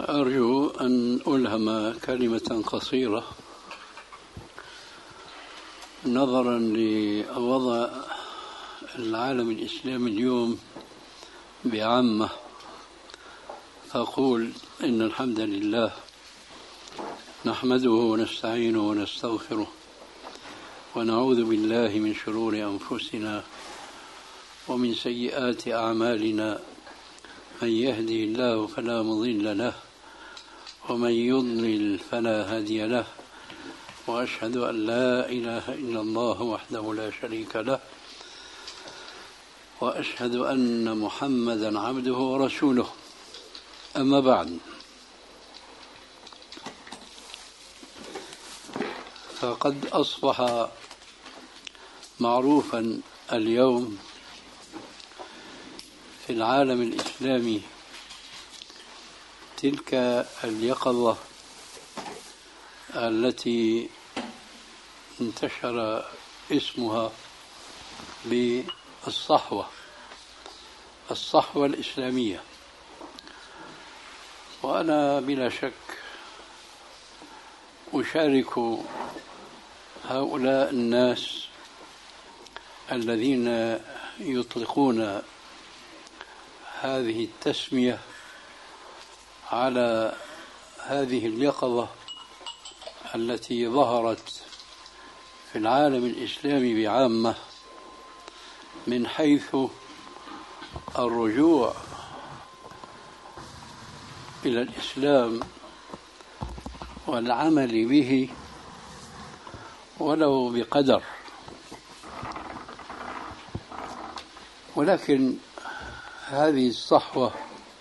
أرجو أن ألهم كلمة قصيرة نظرا لوضع العالم الإسلامي اليوم بعامة، فأقول إن الحمد لله نحمده ونستعينه ونستغفره ونعوذ بالله من شرور أنفسنا ومن سيئات أعمالنا، من يهدي الله فلا مضل له ومن يضلل فلا هادي له، وأشهد أن لا إله إلا الله وحده لا شريك له، وأشهد أن محمدا عبده ورسوله. أما بعد، فقد أصبح معروفا اليوم في العالم الإسلامي تلك اليقظة التي انتشر اسمها بالصحوة الإسلامية. وأنا بلا شك أشارك هؤلاء الناس الذين يطلقون هذه التسمية على هذه اليقظة التي ظهرت في العالم الإسلامي بعامة، من حيث الرجوع إلى الإسلام والعمل به ولو بقدر. ولكن هذه الصحوة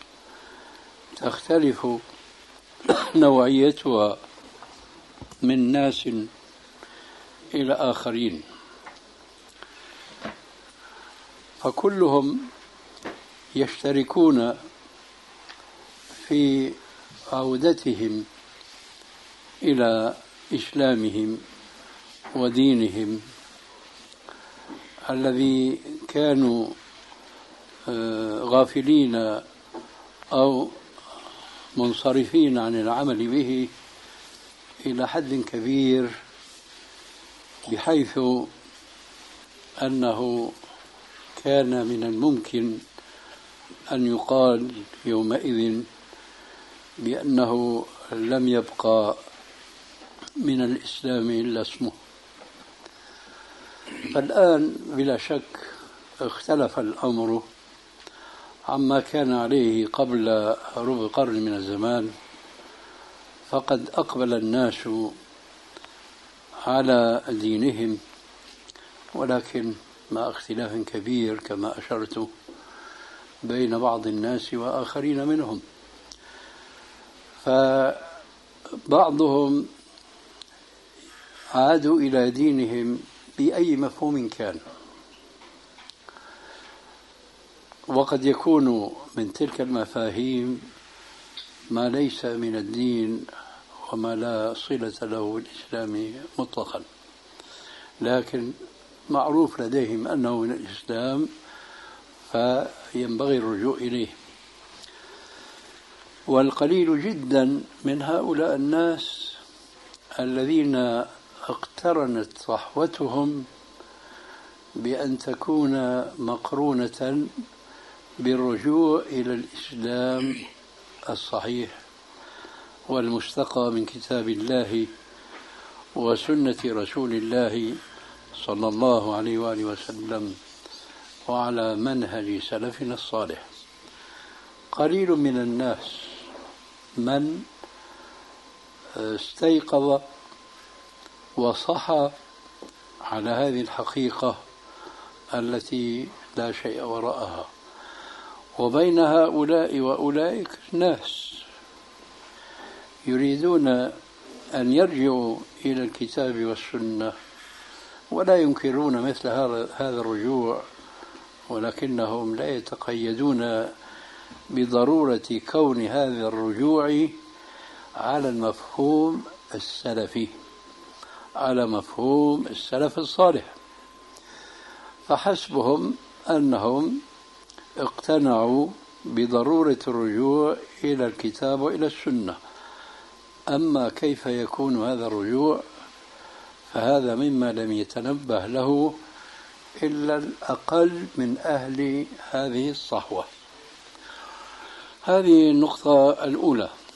تختلف نوعيتها من ناس إلى آخرين، فكلهم يشتركون في عودتهم إلى إسلامهم ودينهم الذي كانوا غافلين أو منصرفين عن العمل به إلى حد كبير، بحيث أنه كان من الممكن أن يقال يومئذ بأنه لم يبقى من الإسلام إلا اسمه. فالآن بلا شك اختلف الأمر عما كان عليه قبل ربع قرن من الزمان، فقد أقبل الناس على دينهم، ولكن مع اختلاف كبير كما أشرت بين بعض الناس وآخرين منهم. فبعضهم عادوا إلى دينهم بأي مفهوم كان، وقد يكون من تلك المفاهيم ما ليس من الدين وما لا صلة له بالإسلام مطلقا، لكن معروف لديهم أنه من الإسلام فينبغي الرجوع إليه. والقليل جدا من هؤلاء الناس الذين اقترنت صحوتهم بأن تكون مقرونة بالرجوع إلى الإسلام الصحيح والمستقى من كتاب الله وسنة رسول الله صلى الله عليه وآله وسلم وعلى منهج سلفنا الصالح. قليل من الناس من استيقظ وصحى على هذه الحقيقة التي لا شيء وراءها. وبين هؤلاء وأولئك ناس يريدون أن يرجعوا إلى الكتاب والسنة ولا ينكرون مثل هذا الرجوع، ولكنهم لا يتقيدون بضرورة كون هذا الرجوع على المفهوم السلفي، على مفهوم السلف الصالح، فحسبهم أنهم اقتنعوا بضرورة الرجوع إلى الكتاب وإلى السنة. أما كيف يكون هذا الرجوع فهذا مما لم يتنبه له إلا الأقل من أهل هذه الصحوة. هذه النقطة الأولى.